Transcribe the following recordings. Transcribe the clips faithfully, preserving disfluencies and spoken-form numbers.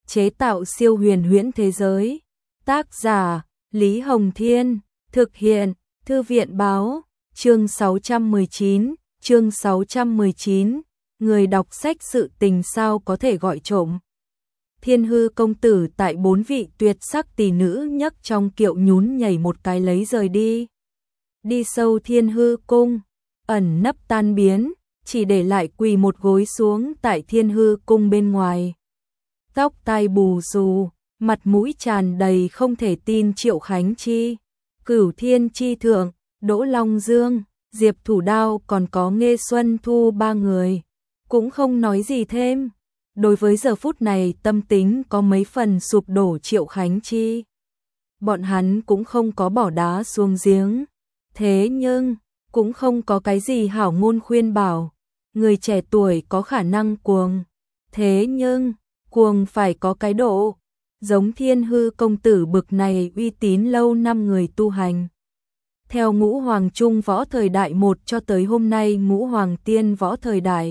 chế tạo siêu huyền huyễn thế giới. Tác giả Lý Hồng Thiên, thực hiện Thư viện Báo, chương sáu trăm mười chín, chương sáu trăm mười chín, người đọc sách sự tình sao có thể gọi trộm. Thiên Hư công tử tại bốn vị tuyệt sắc tỷ nữ nhấc trong kiệu nhún nhảy một cái lấy rời đi. Đi sâu Thiên Hư cung, ẩn nấp tan biến, chỉ để lại quỳ một gối xuống tại Thiên Hư cung bên ngoài. Tóc tai bù xù, mặt mũi tràn đầy không thể tin Triệu Khánh Chi, Cửu Thiên Chi Thượng, Đỗ Long Dương, Diệp Thủ Đao còn có Nghê Xuân Thu ba người, cũng không nói gì thêm. Đối với giờ phút này tâm tính có mấy phần sụp đổ Triệu Khánh Chi. Bọn hắn cũng không có bỏ đá xuống giếng, thế nhưng cũng không có cái gì hảo ngôn khuyên bảo. Người trẻ tuổi có khả năng cuồng, thế nhưng cuồng phải có cái độ. Giống Thiên Hư công tử bực này uy tín lâu năm người tu hành. Theo Ngũ Hoàng Trung võ thời đại một cho tới hôm nay Ngũ Hoàng Tiên võ thời đại.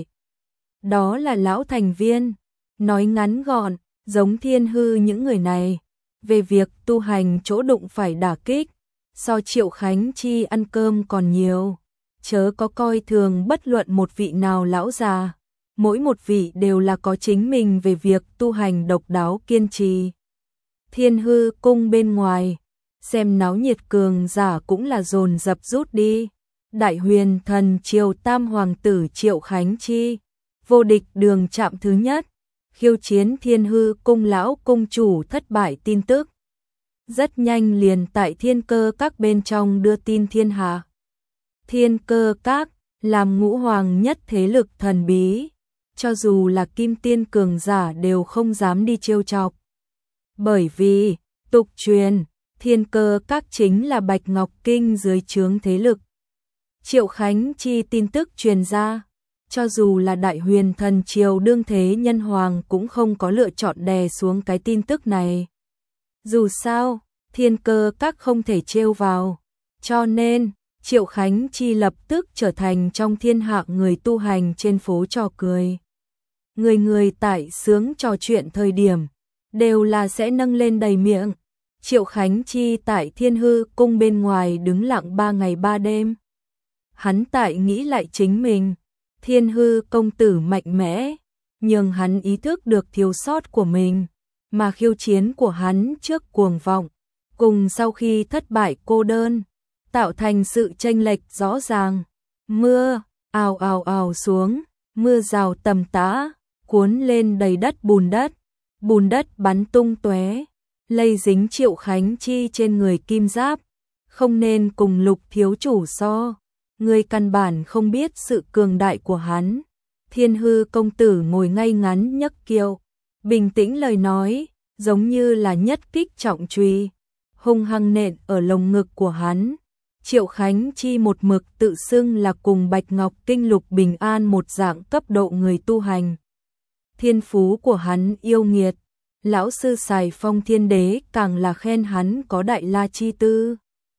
Đó là lão thành viên. Nói ngắn gọn, giống Thiên Hư những người này, về việc tu hành chỗ đụng phải đả kích, so Triệu Khánh Chi ăn cơm còn nhiều. Chớ có coi thường bất luận một vị nào lão già, mỗi một vị đều là có chính mình về việc tu hành độc đáo kiên trì. Thiên Hư cung bên ngoài, xem náo nhiệt cường giả cũng là dồn dập rút đi. Đại huyền thần triều tam hoàng tử Triệu Khánh Chi, vô địch đường chạm thứ nhất, khiêu chiến Thiên Hư cung lão cung chủ thất bại tin tức. Rất nhanh liền tại Thiên Cơ các bên trong đưa tin thiên hạ. Thiên Cơ các làm ngũ hoàng nhất thế lực thần bí, cho dù là kim tiên cường giả đều không dám đi trêu chọc. Bởi vì, tục truyền, Thiên Cơ các chính là Bạch Ngọc Kinh dưới trướng thế lực. Triệu Khánh Chi tin tức truyền ra, cho dù là Đại huyền thần triều đương thế nhân hoàng cũng không có lựa chọn đè xuống cái tin tức này. Dù sao, Thiên Cơ các không thể trêu vào, cho nên Triệu Khánh Chi lập tức trở thành trong thiên hạ người tu hành trên phố trò cười. Người người tại sướng trò chuyện thời điểm, đều là sẽ nâng lên đầy miệng. Triệu Khánh Chi tại Thiên Hư cung bên ngoài đứng lặng ba ngày ba đêm. Hắn tại nghĩ lại chính mình, Thiên Hư công tử mạnh mẽ, nhưng hắn ý thức được thiếu sót của mình, mà khiêu chiến của hắn trước cuồng vọng, cùng sau khi thất bại cô đơn, tạo thành sự chênh lệch rõ ràng. Mưa ào ào ào xuống, mưa rào tầm tã, cuốn lên đầy đất bùn đất, bùn đất bắn tung tóe, lây dính Triệu Khánh Chi trên người kim giáp. Không nên cùng Lục thiếu chủ so, người căn bản không biết sự cường đại của hắn. Thiên Hư công tử ngồi ngay ngắn nhấc kiệu, bình tĩnh lời nói, giống như là nhất kích trọng truy, hung hăng nện ở lồng ngực của hắn. Triệu Khánh Chi một mực tự xưng là cùng Bạch Ngọc Kinh Lục Bình An một dạng cấp độ người tu hành. Thiên phú của hắn yêu nghiệt, lão sư Sài Phong Thiên Đế càng là khen hắn có đại la chi tư.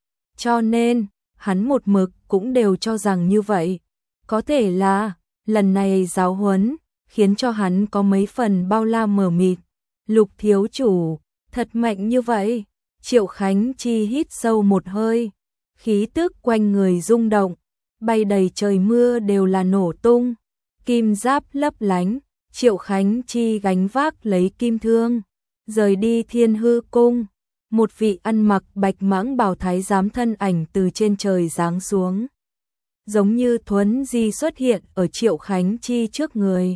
Cho nên, hắn một mực cũng đều cho rằng như vậy. Có thể là, lần này giáo huấn, khiến cho hắn có mấy phần bao la mờ mịt. Lục thiếu chủ, thật mạnh như vậy. Triệu Khánh Chi hít sâu một hơi, khí tức quanh người rung động, bay đầy trời mưa đều là nổ tung, kim giáp lấp lánh. Triệu Khánh Chi gánh vác lấy kim thương, rời đi Thiên Hư cung. Một vị ăn mặc bạch mãng bào thái giám thân ảnh từ trên trời giáng xuống, giống như thuấn di xuất hiện ở Triệu Khánh Chi trước người.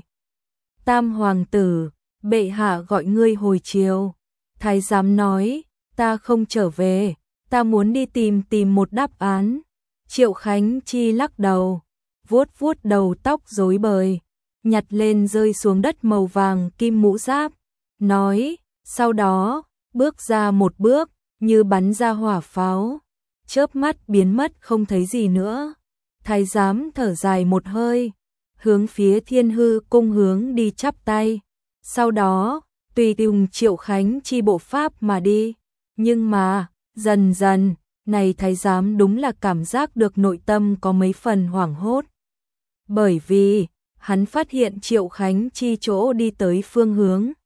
Tam hoàng tử, bệ hạ gọi ngươi hồi chiều. Thái giám nói, ta không trở về, ta muốn đi tìm tìm một đáp án. Triệu Khánh Chi lắc đầu, vuốt vuốt đầu tóc rối bời, nhặt lên rơi xuống đất màu vàng kim mũ giáp, nói, sau đó, bước ra một bước, như bắn ra hỏa pháo, chớp mắt biến mất không thấy gì nữa. Thái giám thở dài một hơi, hướng phía Thiên Hư cung hướng đi chắp tay, sau đó, tùy dùng Triệu Khánh Chi bộ pháp mà đi. Nhưng mà, dần dần, này thái giám đúng là cảm giác được nội tâm có mấy phần hoảng hốt. Bởi vì, hắn phát hiện Triệu Khánh Chi chỗ đi tới phương hướng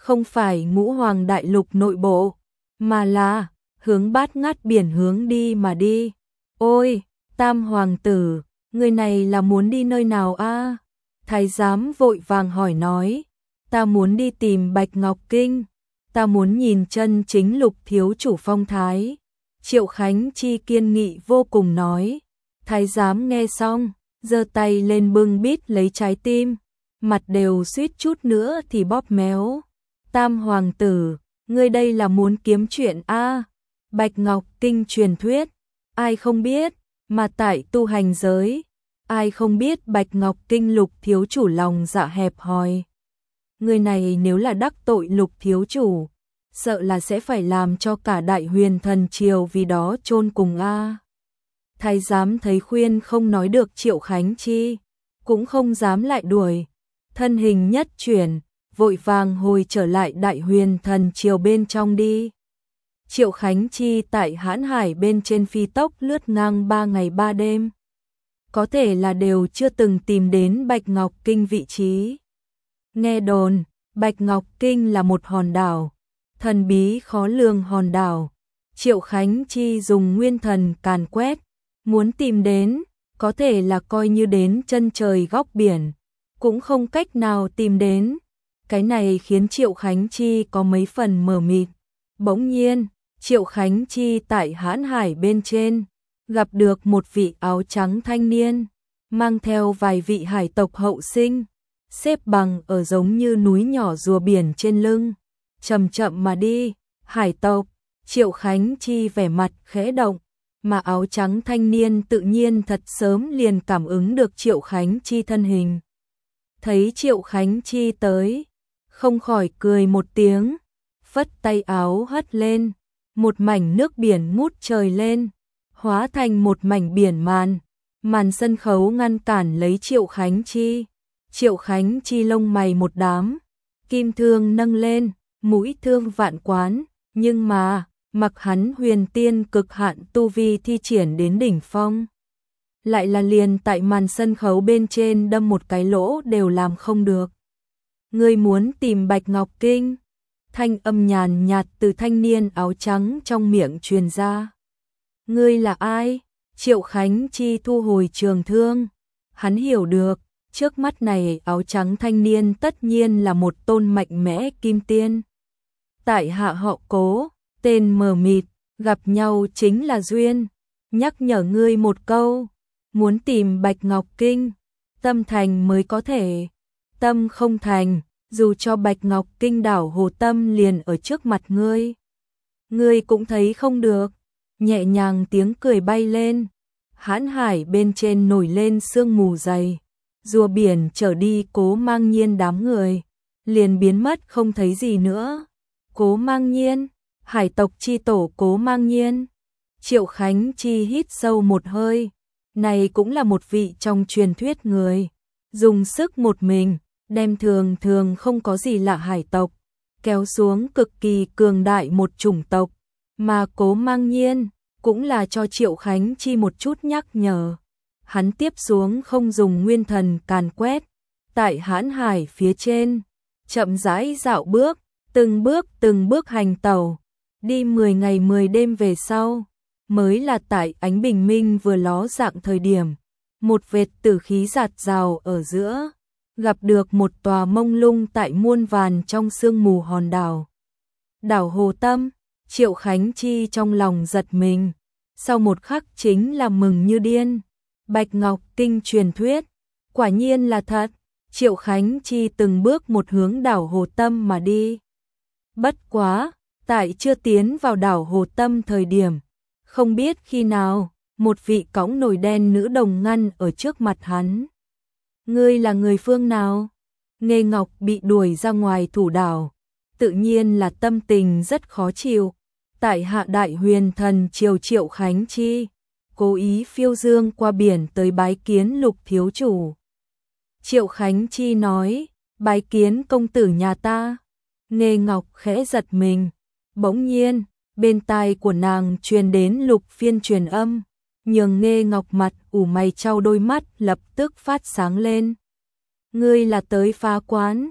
không phải ngũ hoàng đại lục nội bộ, mà là hướng Bát Ngát biển hướng đi mà đi. Ôi, Tam hoàng tử, người này là muốn đi nơi nào a? Thái giám vội vàng hỏi nói, ta muốn đi tìm Bạch Ngọc Kinh, ta muốn nhìn chân chính Lục thiếu chủ phong thái. Triệu Khánh Chi kiên nghị vô cùng nói. Thái giám nghe xong, giơ tay lên bưng bít lấy trái tim, mặt đều suýt chút nữa thì bóp méo. Tam hoàng tử, ngươi đây là muốn kiếm chuyện a? Bạch Ngọc Kinh truyền thuyết, ai không biết, mà tại tu hành giới, ai không biết Bạch Ngọc Kinh Lục thiếu chủ lòng dạ hẹp hòi. Người này nếu là đắc tội Lục thiếu chủ, sợ là sẽ phải làm cho cả Đại Huyền Thần Triều vì đó chôn cùng a. Thái giám thấy khuyên không nói được Triệu Khánh Chi, cũng không dám lại đuổi, thân hình nhất chuyển, vội vàng hồi trở lại Đại Huyền Thần Triều bên trong đi. Triệu Khánh Chi tại Hãn Hải bên trên phi tốc lướt ngang ba ngày ba đêm. Có thể là đều chưa từng tìm đến Bạch Ngọc Kinh vị trí. Nghe đồn, Bạch Ngọc Kinh là một hòn đảo, thần bí khó lường hòn đảo. Triệu Khánh Chi dùng nguyên thần càn quét, muốn tìm đến, có thể là coi như đến chân trời góc biển, cũng không cách nào tìm đến. Cái này khiến Triệu Khánh Chi có mấy phần mờ mịt. Bỗng nhiên, Triệu Khánh Chi tại Hãn Hải bên trên, gặp được một vị áo trắng thanh niên, mang theo vài vị hải tộc hậu sinh, xếp bằng ở giống như núi nhỏ rùa biển trên lưng, chậm chậm mà đi. Hải tộc, Triệu Khánh Chi vẻ mặt khẽ động, mà áo trắng thanh niên tự nhiên thật sớm liền cảm ứng được Triệu Khánh Chi thân hình. Thấy Triệu Khánh Chi tới, không khỏi cười một tiếng, phất tay áo hất lên, một mảnh nước biển ngút trời lên, hóa thành một mảnh biển màn, màn sân khấu ngăn cản lấy Triệu Khánh Chi. Triệu Khánh Chi lông mày một đám, kim thương nâng lên, mũi thương vạn quán, nhưng mà, mặc hắn huyền tiên cực hạn tu vi thi triển đến đỉnh phong, lại là liền tại màn sân khấu bên trên đâm một cái lỗ đều làm không được. Ngươi muốn tìm Bạch Ngọc Kinh? Thanh âm nhàn nhạt từ thanh niên áo trắng trong miệng truyền ra. Ngươi là ai? Triệu Khánh Chi thu hồi trường thương. Hắn hiểu được, trước mắt này áo trắng thanh niên tất nhiên là một tôn mạnh mẽ kim tiên. Tại hạ họ Cố, tên mờ mịt, gặp nhau chính là duyên. Nhắc nhở ngươi một câu, muốn tìm Bạch Ngọc Kinh, tâm thành mới có thể. Tâm không thành, dù cho Bạch Ngọc Kinh đảo Hồ Tâm liền ở trước mặt ngươi, ngươi cũng thấy không được. Nhẹ nhàng tiếng cười bay lên, Hãn Hải bên trên nổi lên sương mù dày, rùa biển trở đi Cố Mang Nhiên đám người, liền biến mất không thấy gì nữa. Cố Mang Nhiên, hải tộc chi tổ Cố Mang Nhiên. Triệu Khánh Chi hít sâu một hơi, này cũng là một vị trong truyền thuyết người, dùng sức một mình, đem thường thường không có gì lạ hải tộc, kéo xuống cực kỳ cường đại một chủng tộc, mà Cố Mang Nhiên cũng là cho Triệu Khánh Chi một chút nhắc nhở. Hắn tiếp xuống không dùng nguyên thần càn quét, tại Hãn Hải phía trên, chậm rãi dạo bước, từng bước từng bước hành tẩu, đi mười ngày mười đêm về sau, mới là tại ánh bình minh vừa ló dạng thời điểm, một vệt tử khí giạt rào ở giữa, gặp được một tòa mông lung tại muôn vàn trong sương mù hòn đảo. Đảo Hồ Tâm. Triệu Khánh Chi trong lòng giật mình, sau một khắc chính là mừng như điên. Bạch Ngọc Kinh truyền thuyết, quả nhiên là thật. Triệu Khánh Chi từng bước một hướng đảo Hồ Tâm mà đi. Bất quá, tại chưa tiến vào đảo Hồ Tâm thời điểm, không biết khi nào, một vị cõng nồi đen nữ đồng ngăn ở trước mặt hắn. Ngươi là người phương nào? Nghê Ngọc bị đuổi ra ngoài thủ đảo, tự nhiên là tâm tình rất khó chịu. Tại hạ Đại Huyền Thần Triều Triệu Khánh Chi, cố ý phiêu dương qua biển tới bái kiến Lục thiếu chủ. Triệu Khánh Chi nói, bái kiến công tử nhà ta. Nghê Ngọc khẽ giật mình, bỗng nhiên, bên tai của nàng truyền đến Lục phiên truyền âm, nhường Nghê Ngọc mặt ủ mày trao đôi mắt lập tức phát sáng lên. Ngươi là tới phá quán?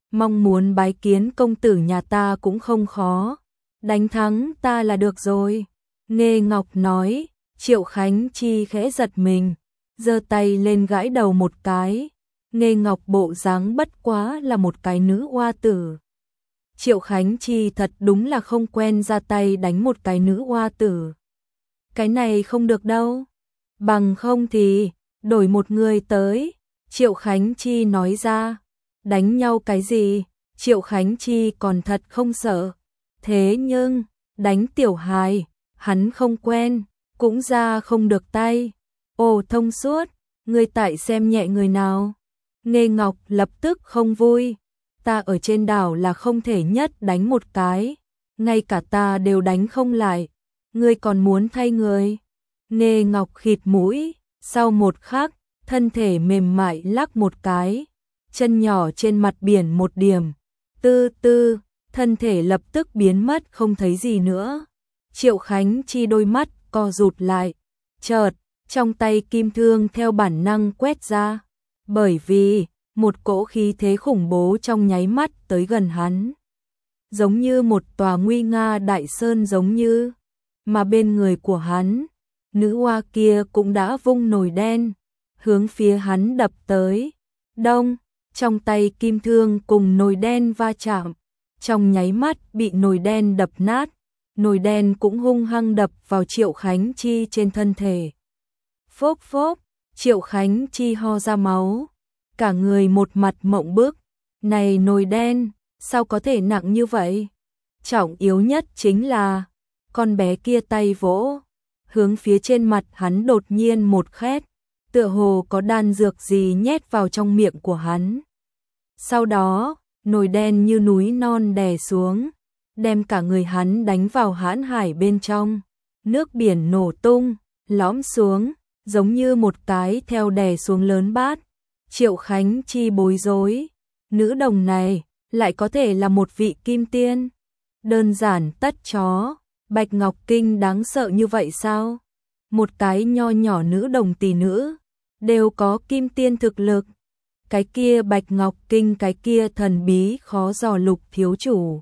mong muốn bái kiến công tử nhà ta cũng không khó, đánh thắng ta là được rồi. Nghê Ngọc nói. Triệu Khánh Chi khẽ giật mình, giơ tay lên gãi đầu một cái. Nghê Ngọc bộ dáng bất quá là một cái nữ oa tử. Triệu Khánh Chi thật đúng là không quen ra tay đánh một cái nữ oa tử. Cái này không được đâu. Bằng không thì, đổi một người tới. Triệu Khánh Chi nói ra. Đánh nhau cái gì? Triệu Khánh Chi còn thật không sợ. Thế nhưng, đánh tiểu hài, hắn không quen, cũng ra không được tay. Ồ thông suốt, ngươi tại xem nhẹ người nào? Nghê Ngọc lập tức không vui. Ta ở trên đảo là không thể nhất đánh một cái, ngay cả ta đều đánh không lại, ngươi còn muốn thay người. Nghê Ngọc khịt mũi, sau một khắc, thân thể mềm mại lắc một cái, chân nhỏ trên mặt biển một điểm, tư tư, thân thể lập tức biến mất không thấy gì nữa. Triệu Khánh Chi đôi mắt co rụt lại, chợt, trong tay kim thương theo bản năng quét ra, bởi vì một cỗ khí thế khủng bố trong nháy mắt tới gần hắn. Giống như một tòa nguy nga đại sơn giống như, mà bên người của hắn, nữ oa kia cũng đã vung nồi đen, hướng phía hắn đập tới. Đông, trong tay kim thương cùng nồi đen va chạm, trong nháy mắt bị nồi đen đập nát, nồi đen cũng hung hăng đập vào Triệu Khánh Chi trên thân thể. Phốp phốp, Triệu Khánh Chi ho ra máu, cả người một mặt mộng bức. Này nồi đen, sao có thể nặng như vậy? Trọng yếu nhất chính là, con bé kia tay vỗ, hướng phía trên mặt hắn đột nhiên một khét, tựa hồ có đan dược gì nhét vào trong miệng của hắn. Sau đó, nồi đen như núi non đè xuống, đem cả người hắn đánh vào hãn hải bên trong. Nước biển nổ tung, lõm xuống, giống như một cái theo đè xuống lớn bát. Triệu Khánh Chi bối rối, nữ đồng này lại có thể là một vị kim tiên. Đơn giản tất chó, Bạch Ngọc Kinh đáng sợ như vậy sao? Một cái nho nhỏ nữ đồng tỷ nữ, đều có kim tiên thực lực. Cái kia Bạch Ngọc Kinh, cái kia thần bí khó dò Lục thiếu chủ,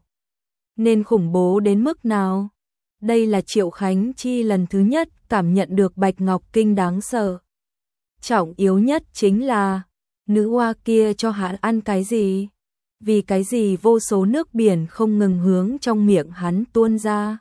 nên khủng bố đến mức nào? Đây là Triệu Khánh Chi lần thứ nhất cảm nhận được Bạch Ngọc Kinh đáng sợ. Trọng yếu nhất chính là, nữ oa kia cho hắn ăn cái gì? Vì cái gì vô số nước biển không ngừng hướng trong miệng hắn tuôn ra?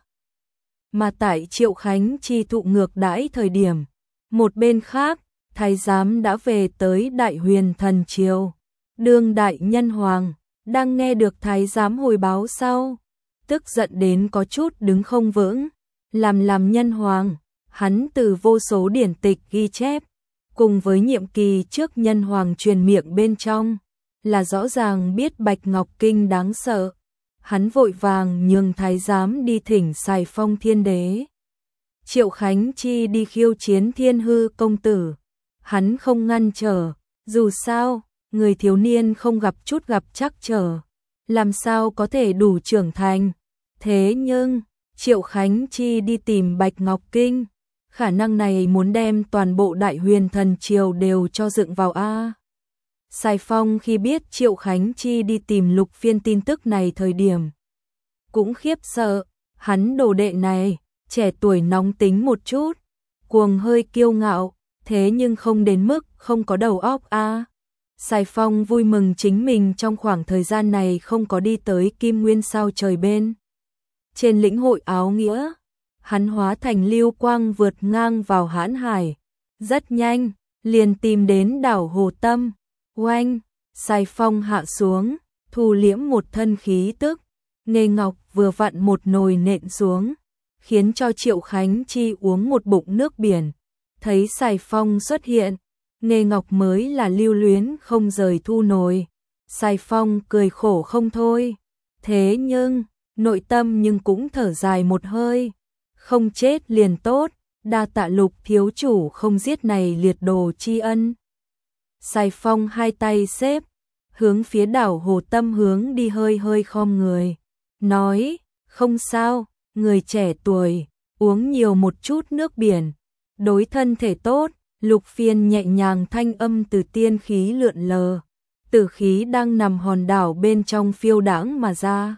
Mà tại Triệu Khánh Chi thụ ngược đãi thời điểm, một bên khác, thái giám đã về tới Đại Huyền Thần Triều. Đương đại nhân hoàng, đang nghe được thái giám hồi báo sau, tức giận đến có chút đứng không vững. Làm làm nhân hoàng, hắn từ vô số điển tịch ghi chép, cùng với nhiệm kỳ trước nhân hoàng truyền miệng bên trong, là rõ ràng biết Bạch Ngọc Kinh đáng sợ. Hắn vội vàng nhường thái giám đi thỉnh Sài Phong Thiên Đế. Triệu Khánh Chi đi khiêu chiến Thiên Hư công tử, hắn không ngăn trở, dù sao, người thiếu niên không gặp chút gặp chắc trở, làm sao có thể đủ trưởng thành. Thế nhưng, Triệu Khánh Chi đi tìm Bạch Ngọc Kinh, khả năng này muốn đem toàn bộ Đại Huyền Thần Triều đều cho dựng vào a. Sài Phong khi biết Triệu Khánh Chi đi tìm Lục Phiên tin tức này thời điểm, cũng khiếp sợ, hắn đồ đệ này, trẻ tuổi nóng tính một chút, cuồng hơi kiêu ngạo, thế nhưng không đến mức không có đầu óc a. Sài Phong vui mừng chính mình trong khoảng thời gian này không có đi tới Kim Nguyên sao trời bên. Trên lĩnh hội áo nghĩa, hắn hóa thành lưu quang vượt ngang vào hãn hải, rất nhanh, liền tìm đến đảo Hồ Tâm. Oanh, Sài Phong hạ xuống, thu liễm một thân khí tức, Nghê Ngọc vừa vặn một nồi nện xuống, khiến cho Triệu Khánh Chi uống một bụng nước biển. Thấy Sài Phong xuất hiện, Nghê Ngọc mới là lưu luyến không rời thu nồi. Sài Phong cười khổ không thôi, thế nhưng, nội tâm nhưng cũng thở dài một hơi, không chết liền tốt, đa tạ Lục thiếu chủ không giết này liệt đồ tri ân. Sài Phong hai tay xếp, hướng phía đảo Hồ Tâm hướng đi, hơi hơi khom người, nói, không sao, người trẻ tuổi, uống nhiều một chút nước biển, đối thân thể tốt. Lục Phiên nhẹ nhàng thanh âm từ tiên khí lượn lờ, tử khí đang nằm hòn đảo bên trong phiêu đãng mà ra.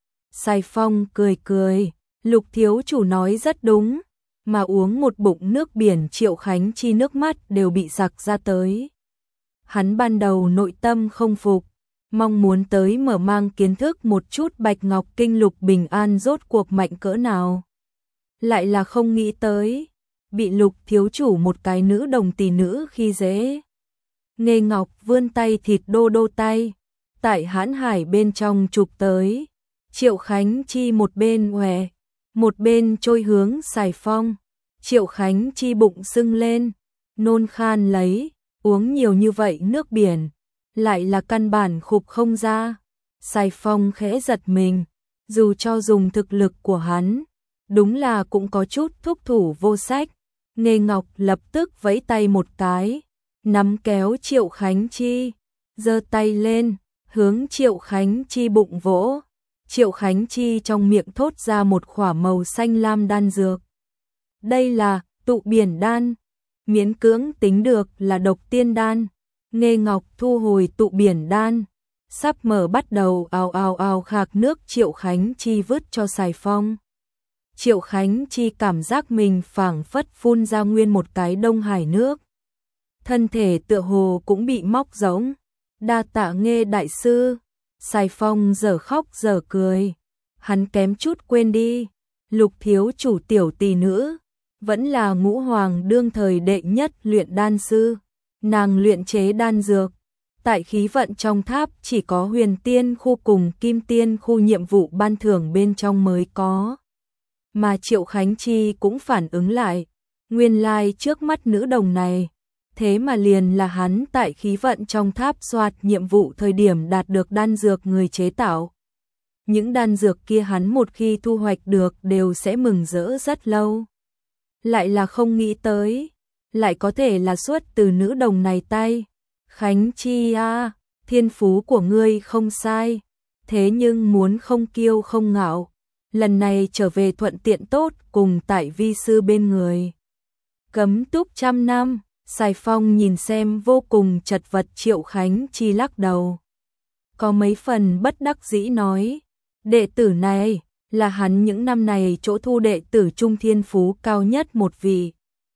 Sài Phong cười cười, Lục thiếu chủ nói rất đúng, mà uống một bụng nước biển Triệu Khánh Chi nước mắt đều bị giặc ra tới. Hắn ban đầu nội tâm không phục, mong muốn tới mở mang kiến thức một chút Bạch Ngọc Kinh Lục Bình An rốt cuộc mạnh cỡ nào. Lại là không nghĩ tới, bị Lục thiếu chủ một cái nữ đồng tỷ nữ khi dễ. Nghê Ngọc vươn tay thịt đô đô tay, tại hãn hải bên trong chụp tới. Triệu Khánh Chi một bên hòe, một bên trôi hướng Sài Phong. Triệu Khánh Chi bụng sưng lên, nôn khan lấy, uống nhiều như vậy nước biển, lại là căn bản khục không ra. Sài Phong khẽ giật mình, dù cho dùng thực lực của hắn, đúng là cũng có chút thúc thủ vô sách. Nghê Ngọc lập tức vẫy tay một cái, nắm kéo Triệu Khánh Chi, giơ tay lên, hướng Triệu Khánh Chi bụng vỗ. Triệu Khánh Chi trong miệng thốt ra một khỏa màu xanh lam đan dược. Đây là tụ biển đan, miễn cưỡng tính được là độc tiên đan. Nghê Ngọc thu hồi tụ biển đan, sắp mở bắt đầu ào ào ào khạc nước Triệu Khánh Chi vứt cho Sài Phong. Triệu Khánh Chi cảm giác mình phảng phất phun ra nguyên một cái Đông Hải nước. Thân thể tựa hồ cũng bị móc rỗng. Đa tạ Nghê đại sư. Sài Phong giờ khóc giờ cười. Hắn kém chút quên đi, Lục thiếu chủ tiểu tỷ nữ vẫn là Ngũ Hoàng đương thời đệ nhất luyện đan sư. Nàng luyện chế đan dược, tại khí vận trong tháp chỉ có Huyền Tiên khu cùng Kim Tiên khu nhiệm vụ ban thưởng bên trong mới có. Mà Triệu Khánh Chi cũng phản ứng lại, nguyên lai trước mắt nữ đồng này, thế mà liền là hắn tại khí vận trong tháp soạt nhiệm vụ thời điểm đạt được đan dược người chế tạo. Những đan dược kia hắn một khi thu hoạch được đều sẽ mừng rỡ rất lâu. Lại là không nghĩ tới, lại có thể là xuất từ nữ đồng này tay. Khánh Chi a, thiên phú của ngươi không sai, thế nhưng muốn không kiêu không ngạo, lần này trở về thuận tiện tốt cùng tại vi sư bên người. Cấm túc trăm năm. Sài Phong nhìn xem vô cùng chật vật Triệu Khánh Chi lắc đầu. Có mấy phần bất đắc dĩ nói, đệ tử này là hắn những năm này chỗ thu đệ tử trung thiên phú cao nhất một vị.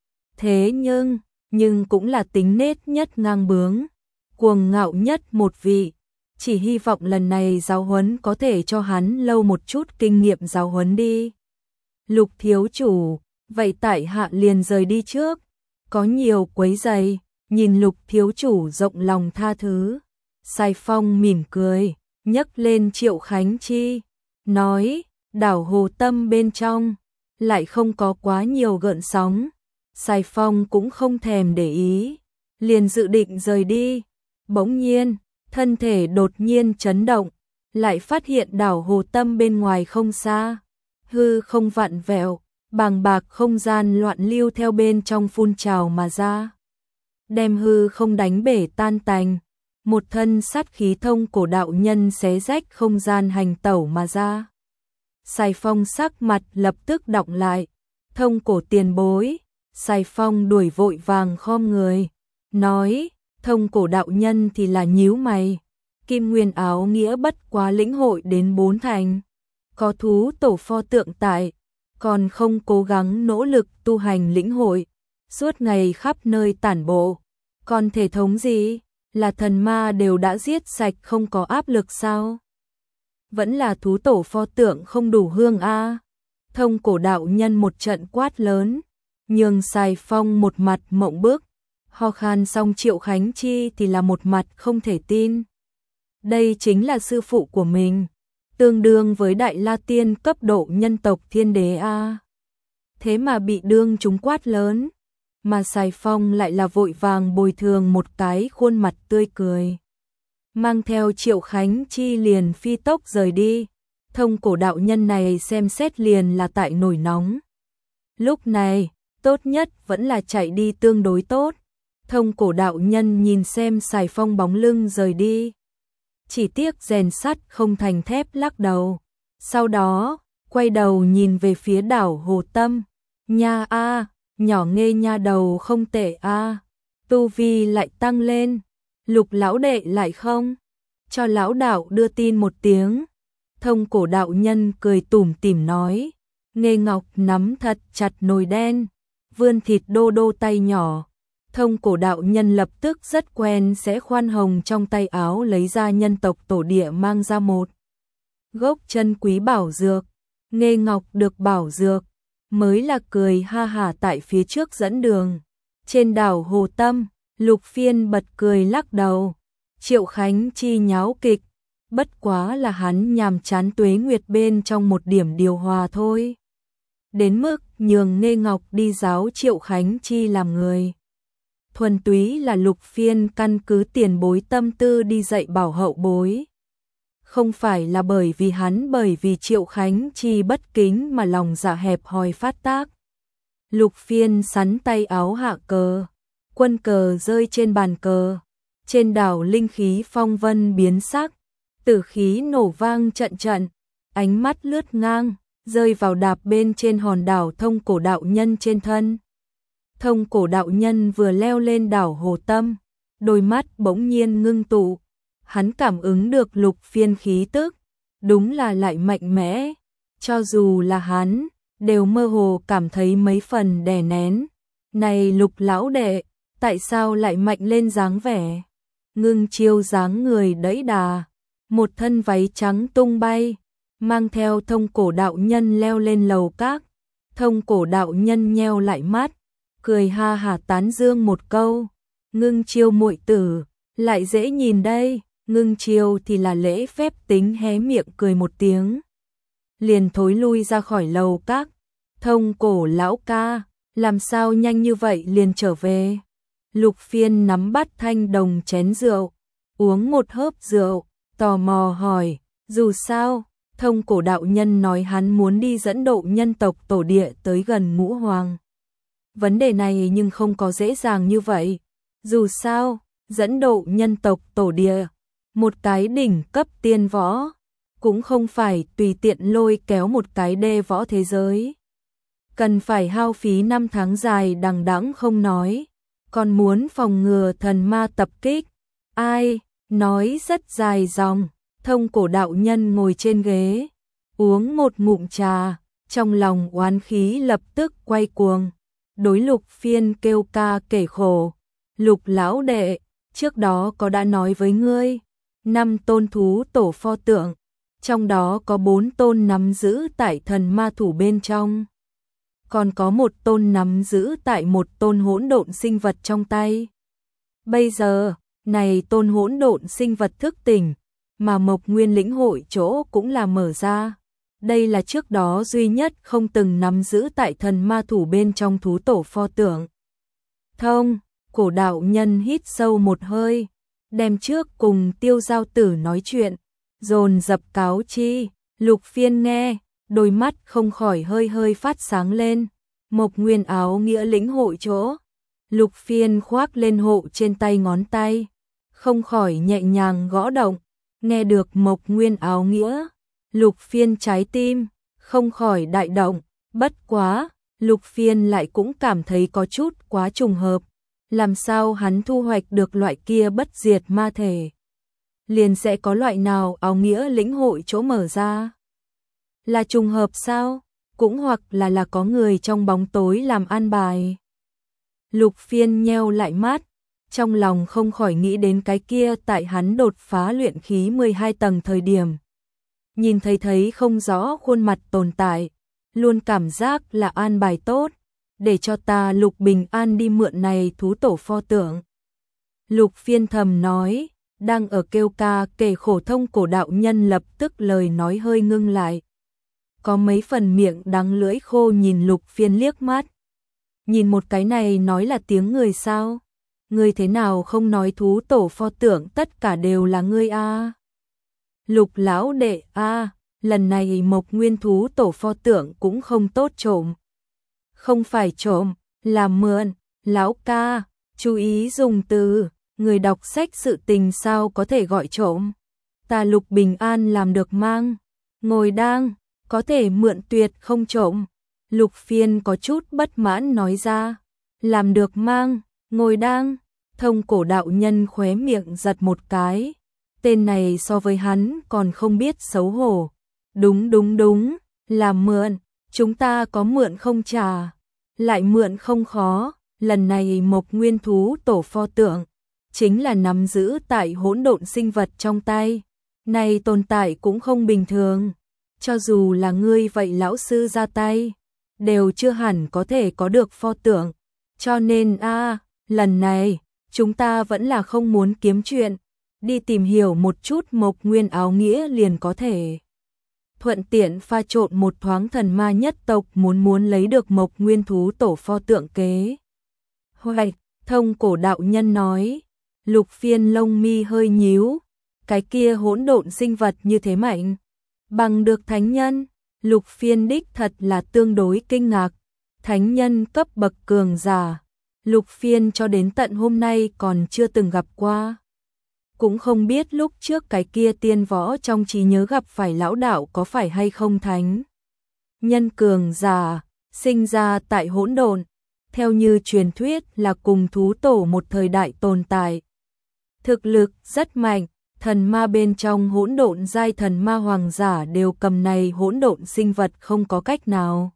Thế nhưng, nhưng cũng là tính nết nhất ngang bướng, cuồng ngạo nhất một vị. Chỉ hy vọng lần này giáo huấn có thể cho hắn lâu một chút kinh nghiệm giáo huấn đi. Lục thiếu chủ, vậy tại hạ liền rời đi trước. Có nhiều quấy rầy, nhìn Lục thiếu chủ rộng lòng tha thứ. Sài Phong mỉm cười, nhấc lên Triệu Khánh Chi, nói, đảo hồ tâm bên trong, lại không có quá nhiều gợn sóng. Sài Phong cũng không thèm để ý, liền dự định rời đi. Bỗng nhiên, thân thể đột nhiên chấn động, lại phát hiện đảo hồ tâm bên ngoài không xa, hư không vặn vẹo. Bàng bạc không gian loạn lưu theo bên trong phun trào mà ra, đem hư không đánh bể tan tành. Một thân sát khí thông cổ đạo nhân xé rách không gian hành tẩu mà ra. Sài Phong sắc mặt lập tức đọng lại, thông cổ tiền bối. Sài Phong đuổi vội vàng khom người, nói, thông cổ đạo nhân thì là nhíu mày. Kim Nguyên áo nghĩa bất quá lĩnh hội đến bốn thành, có thú tổ pho tượng tại, còn không cố gắng nỗ lực tu hành lĩnh hội, suốt ngày khắp nơi tản bộ, còn thể thống gì, là thần ma đều đã giết sạch không có áp lực sao? Vẫn là thú tổ pho tượng không đủ hương a. Thông cổ đạo nhân một trận quát lớn, nhường Sài Phong một mặt mộng bức, ho khan xong Triệu Khánh Chi thì là một mặt không thể tin. Đây chính là sư phụ của mình, tương đương với Đại La Tiên cấp độ nhân tộc thiên đế a. Thế mà bị đương chúng quát lớn, mà Sài Phong lại là vội vàng bồi thường một cái khuôn mặt tươi cười. Mang theo Triệu Khánh Chi liền phi tốc rời đi, thông cổ đạo nhân này xem xét liền là tại nổi nóng. Lúc này, tốt nhất vẫn là chạy đi tương đối tốt. Thông cổ đạo nhân nhìn xem Sài Phong bóng lưng rời đi. Chỉ tiếc rèn sắt không thành thép lắc đầu. Sau đó, quay đầu nhìn về phía đảo Hồ Tâm. Nha a, nhỏ Nghê nha đầu không tệ a. Tu vi lại tăng lên. Lục lão đệ lại không cho lão đạo đưa tin một tiếng. Thông cổ đạo nhân cười tủm tỉm nói, Nghê Ngọc nắm thật chặt nồi đen, vươn thịt đô đô tay nhỏ. Thông cổ đạo nhân lập tức rất quen sẽ khoan hồng trong tay áo lấy ra nhân tộc tổ địa mang ra một gốc chân quý bảo dược. Nghê Ngọc được bảo dược, mới là cười ha hả tại phía trước dẫn đường. Trên đảo Hồ Tâm, Lục Phiên bật cười lắc đầu. Triệu Khánh Chi nháo kịch, bất quá là hắn nhàm chán Tuế Nguyệt bên trong một điểm điều hòa thôi. Đến mức nhường Nghê Ngọc đi giáo Triệu Khánh Chi làm người. Thuần túy là Lục Phiên căn cứ tiền bối tâm tư đi dạy bảo hậu bối. Không phải là bởi vì hắn bởi vì Triệu Khánh Chi bất kính mà lòng dạ hẹp hòi phát tác. Lục Phiên sắn tay áo hạ cờ, quân cờ rơi trên bàn cờ. Trên đảo linh khí phong vân biến sắc, tử khí nổ vang trận trận, ánh mắt lướt ngang, rơi vào đạp bên trên hòn đảo thông cổ đạo nhân trên thân. Thông cổ đạo nhân vừa leo lên đảo Hồ Tâm, đôi mắt bỗng nhiên ngưng tụ, hắn cảm ứng được Lục Phiên khí tức, đúng là lại mạnh mẽ, cho dù là hắn, đều mơ hồ cảm thấy mấy phần đè nén. Này Lục lão đệ, tại sao lại mạnh lên dáng vẻ? Ngưng Chiêu dáng người đẫy đà, một thân váy trắng tung bay, mang theo thông cổ đạo nhân leo lên lầu các. Thông cổ đạo nhân nheo lại mắt, cười ha hả tán dương một câu, Ngưng Chiêu muội tử, lại dễ nhìn đây. Ngưng Chiêu thì là lễ phép tính hé miệng cười một tiếng, liền thối lui ra khỏi lầu các. Thông cổ lão ca, làm sao nhanh như vậy liền trở về? Lục Phiên nắm bắt thanh đồng chén rượu, uống một hớp rượu, tò mò hỏi, dù sao, thông cổ đạo nhân nói hắn muốn đi dẫn độ nhân tộc tổ địa tới gần Ngũ Hoàng. Vấn đề này nhưng không có dễ dàng như vậy. Dù sao, dẫn độ nhân tộc tổ địa, một cái đỉnh cấp tiên võ, cũng không phải tùy tiện lôi kéo một cái đê võ thế giới. Cần phải hao phí năm tháng dài đằng đẵng không nói, còn muốn phòng ngừa thần ma tập kích. Ai, nói rất dài dòng. Thông cổ đạo nhân ngồi trên ghế, uống một ngụm trà, trong lòng oán khí lập tức quay cuồng. Đối Lục Phiên kêu ca kể khổ, Lục lão đệ, trước đó có đã nói với ngươi, năm tôn thú tổ pho tượng, trong đó có bốn tôn nắm giữ tại thần ma thủ bên trong, còn có một tôn nắm giữ tại một tôn hỗn độn sinh vật trong tay. Bây giờ, này tôn hỗn độn sinh vật thức tỉnh, mà Mộc Nguyên lĩnh hội chỗ cũng là mở ra. Đây là trước đó duy nhất không từng nắm giữ tại thần ma thủ bên trong thú tổ pho tượng. Thông, cổ đạo nhân hít sâu một hơi, đem trước cùng Tiêu Giao Tử nói chuyện, dồn dập cáo chi. Lục Phiên nghe, đôi mắt không khỏi hơi hơi phát sáng lên. Mộc Nguyên áo nghĩa lĩnh hội chỗ, Lục Phiên khoác lên hộ trên tay ngón tay, không khỏi nhẹ nhàng gõ động. Nghe được Mộc Nguyên áo nghĩa, Lục Phiên trái tim không khỏi đại động. Bất quá, Lục Phiên lại cũng cảm thấy có chút quá trùng hợp. Làm sao hắn thu hoạch được loại kia bất diệt ma thể, liền sẽ có loại nào áo nghĩa lĩnh hội chỗ mở ra? Là trùng hợp sao? Cũng hoặc là là có người trong bóng tối làm an bài. Lục Phiên nheo lại mắt, trong lòng không khỏi nghĩ đến cái kia tại hắn đột phá luyện khí mười hai tầng thời điểm. Nhìn thấy thấy không rõ khuôn mặt tồn tại, luôn cảm giác là an bài tốt, để cho ta Lục bình an đi mượn này thú tổ pho tượng. Lục Phiên thầm nói, đang ở kêu ca kể khổ. Thông cổ đạo nhân lập tức lời nói hơi ngưng lại. Có mấy phần miệng đắng lưỡi khô nhìn Lục Phiên liếc mắt. Nhìn một cái này nói là tiếng người sao? Ngươi thế nào không nói thú tổ pho tượng tất cả đều là ngươi a? Lục lão đệ a, lần này Mộc Nguyên thú tổ pho tượng cũng không tốt trộm. Không phải trộm, là mượn. Lão ca, chú ý dùng từ, người đọc sách sự tình sao có thể gọi trộm? Ta Lục bình an làm được mang, ngồi đang, có thể mượn tuyệt không trộm. Lục Phiên có chút bất mãn nói ra, làm được mang, ngồi đang, Thông cổ đạo nhân khóe miệng giật một cái. Tên này so với hắn còn không biết xấu hổ. Đúng đúng đúng, là mượn, chúng ta có mượn không trả. Lại mượn không khó, lần này Mộc Nguyên thú tổ pho tượng, chính là nắm giữ tại hỗn độn sinh vật trong tay. Này tồn tại cũng không bình thường. Cho dù là ngươi vậy lão sư ra tay, đều chưa hẳn có thể có được pho tượng. Cho nên a lần này, chúng ta vẫn là không muốn kiếm chuyện. Đi tìm hiểu một chút Mộc Nguyên áo nghĩa liền có thể. Thuận tiện pha trộn một thoáng thần ma nhất tộc muốn muốn lấy được Mộc Nguyên thú tổ pho tượng kế. Hoạch, thông cổ đạo nhân nói. Lục Phiên lông mi hơi nhíu. Cái kia hỗn độn sinh vật như thế mạnh. Bằng được thánh nhân, Lục Phiên đích thật là tương đối kinh ngạc. Thánh nhân cấp bậc cường giả, Lục Phiên cho đến tận hôm nay còn chưa từng gặp qua. Cũng không biết lúc trước cái kia tiên võ trong trí nhớ gặp phải lão đạo có phải hay không thánh. Nhân cường giả, sinh ra tại hỗn độn, theo như truyền thuyết là cùng thú tổ một thời đại tồn tại. Thực lực rất mạnh, thần ma bên trong hỗn độn giai thần ma hoàng giả đều cầm này hỗn độn sinh vật không có cách nào.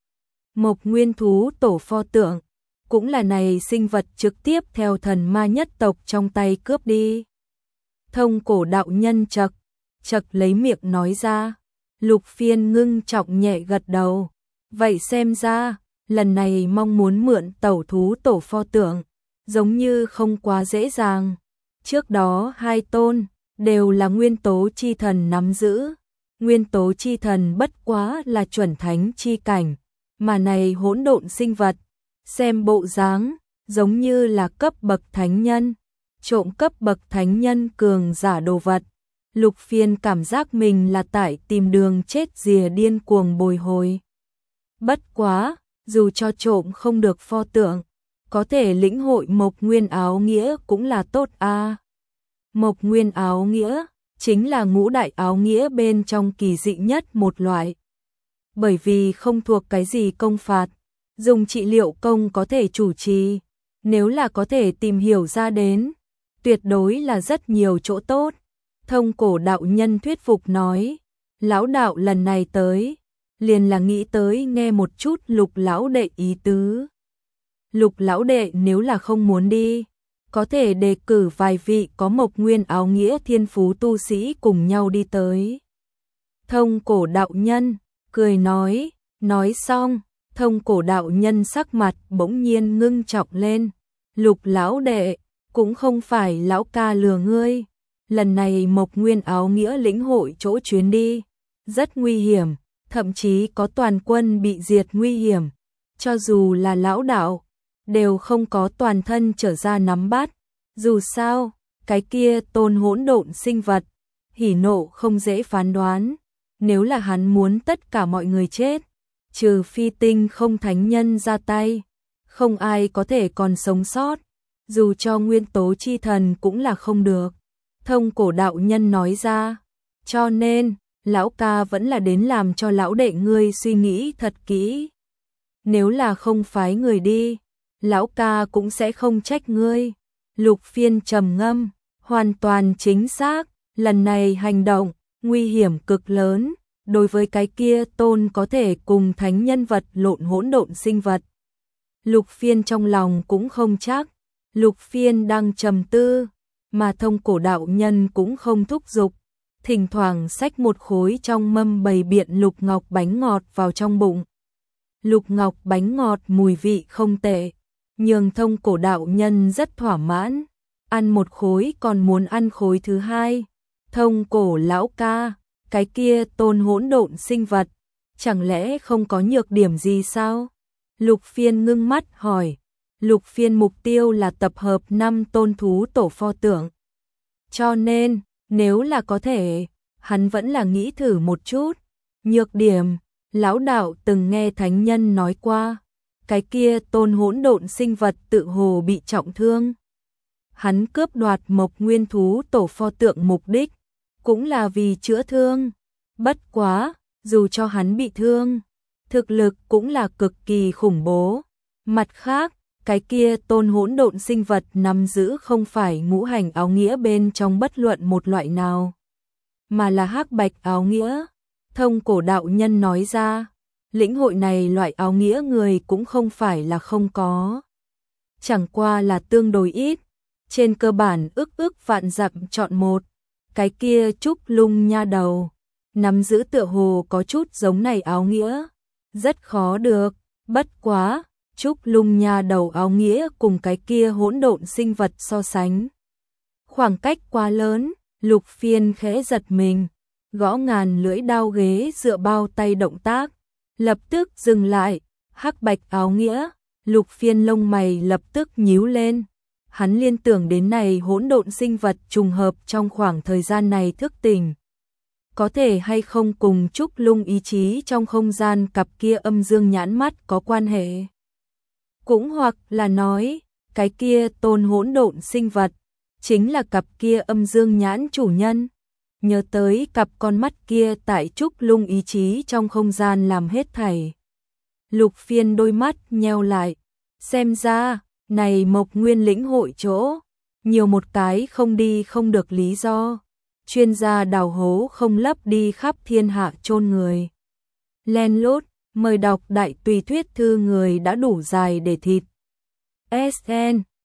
Mộc Nguyên thú tổ pho tượng, cũng là này sinh vật trực tiếp theo thần ma nhất tộc trong tay cướp đi. Thông cổ đạo nhân chật, chật lấy miệng nói ra. Lục Phiên ngưng trọng nhẹ gật đầu. Vậy xem ra, lần này mong muốn mượn tẩu thú tổ pho tượng, giống như không quá dễ dàng. Trước đó hai tôn, đều là nguyên tố chi thần nắm giữ. Nguyên tố chi thần bất quá là chuẩn thánh chi cảnh, mà này hỗn độn sinh vật, xem bộ dáng, giống như là cấp bậc thánh nhân. Trộm cấp bậc thánh nhân cường giả đồ vật. Lục Phiên cảm giác mình là tại tìm đường chết rìa điên cuồng bồi hồi. Bất quá, dù cho trộm không được pho tượng, có thể lĩnh hội Mộc Nguyên áo nghĩa cũng là tốt a. À. Mộc Nguyên áo nghĩa chính là ngũ đại áo nghĩa bên trong kỳ dị nhất một loại. Bởi vì không thuộc cái gì công phạt, dùng trị liệu công có thể chủ trì, nếu là có thể tìm hiểu ra đến, tuyệt đối là rất nhiều chỗ tốt. Thông cổ đạo nhân thuyết phục nói, lão đạo lần này tới, liền là nghĩ tới nghe một chút Lục lão đệ ý tứ. Lục lão đệ nếu là không muốn đi, có thể đề cử vài vị có Mộc Nguyên áo nghĩa thiên phú tu sĩ cùng nhau đi tới. Thông cổ đạo nhân, cười nói, nói xong, thông cổ đạo nhân sắc mặt bỗng nhiên ngưng trọng lên. Lục lão đệ, cũng không phải lão ca lừa ngươi. Lần này Mộc Nguyên áo nghĩa lĩnh hội chỗ chuyến đi, rất nguy hiểm, thậm chí có toàn quân bị diệt nguy hiểm. Cho dù là lão đạo, đều không có toàn thân trở ra nắm bắt. Dù sao, cái kia tôn hỗn độn sinh vật, hỉ nộ không dễ phán đoán. Nếu là hắn muốn tất cả mọi người chết, trừ phi tinh không thánh nhân ra tay, không ai có thể còn sống sót. Dù cho nguyên tố chi thần cũng là không được. Thông cổ đạo nhân nói ra. Cho nên, lão ca vẫn là đến làm cho lão đệ ngươi suy nghĩ thật kỹ. Nếu là không phái người đi, lão ca cũng sẽ không trách ngươi. Lục Phiên trầm ngâm, hoàn toàn chính xác, lần này hành động, nguy hiểm cực lớn, đối với cái kia tôn có thể cùng thánh nhân vật lộn hỗn độn sinh vật. Lục Phiên trong lòng cũng không chắc, Lục Phiên đang trầm tư, mà thông cổ đạo nhân cũng không thúc giục, thỉnh thoảng xách một khối trong mâm bày biện lục ngọc bánh ngọt vào trong bụng. Lục ngọc bánh ngọt mùi vị không tệ, nhường thông cổ đạo nhân rất thỏa mãn, ăn một khối còn muốn ăn khối thứ hai. Thông cổ lão ca, cái kia tôn hỗn độn sinh vật, chẳng lẽ không có nhược điểm gì sao? Lục Phiên ngưng mắt hỏi. Lục Phiên mục tiêu là tập hợp năm tôn thú tổ pho tượng. Cho nên, nếu là có thể, hắn vẫn là nghĩ thử một chút. Nhược điểm, lão đạo từng nghe thánh nhân nói qua, cái kia tôn hỗn độn sinh vật tự hồ bị trọng thương. Hắn cướp đoạt Mộc Nguyên thú tổ pho tượng mục đích, cũng là vì chữa thương. Bất quá, dù cho hắn bị thương, thực lực cũng là cực kỳ khủng bố. Mặt khác, cái kia tôn hỗn độn sinh vật nắm giữ không phải ngũ hành áo nghĩa bên trong bất luận một loại nào, mà là hắc bạch áo nghĩa. Thông cổ đạo nhân nói ra, lĩnh hội này loại áo nghĩa người cũng không phải là không có. Chẳng qua là tương đối ít, trên cơ bản ức ức vạn dặm chọn một, cái kia Trúc Lung nha đầu, nắm giữ tựa hồ có chút giống này áo nghĩa, rất khó được, bất quá, Trúc Lung nha đầu áo nghĩa cùng cái kia hỗn độn sinh vật so sánh. Khoảng cách quá lớn, Lục Phiên khẽ giật mình, gõ ngàn lưỡi đao ghế dựa bao tay động tác, lập tức dừng lại, hắc bạch áo nghĩa, Lục Phiên lông mày lập tức nhíu lên. Hắn liên tưởng đến này hỗn độn sinh vật trùng hợp trong khoảng thời gian này thức tỉnh. Có thể hay không cùng Trúc Lung ý chí trong không gian cặp kia âm dương nhãn mắt có quan hệ. Cũng hoặc là nói, cái kia tôn hỗn độn sinh vật, chính là cặp kia âm dương nhãn chủ nhân. Nhớ tới cặp con mắt kia tại Trúc Lung ý chí trong không gian làm hết thảy. Lục Phiên đôi mắt nheo lại, xem ra, này Mộc Nguyên lĩnh hội chỗ, nhiều một cái không đi không được lý do. Chuyên gia đào hố không lấp đi khắp thiên hạ chôn người. Len lút, mời đọc đại tùy thuyết thư người đã đủ dài để thịt. ét en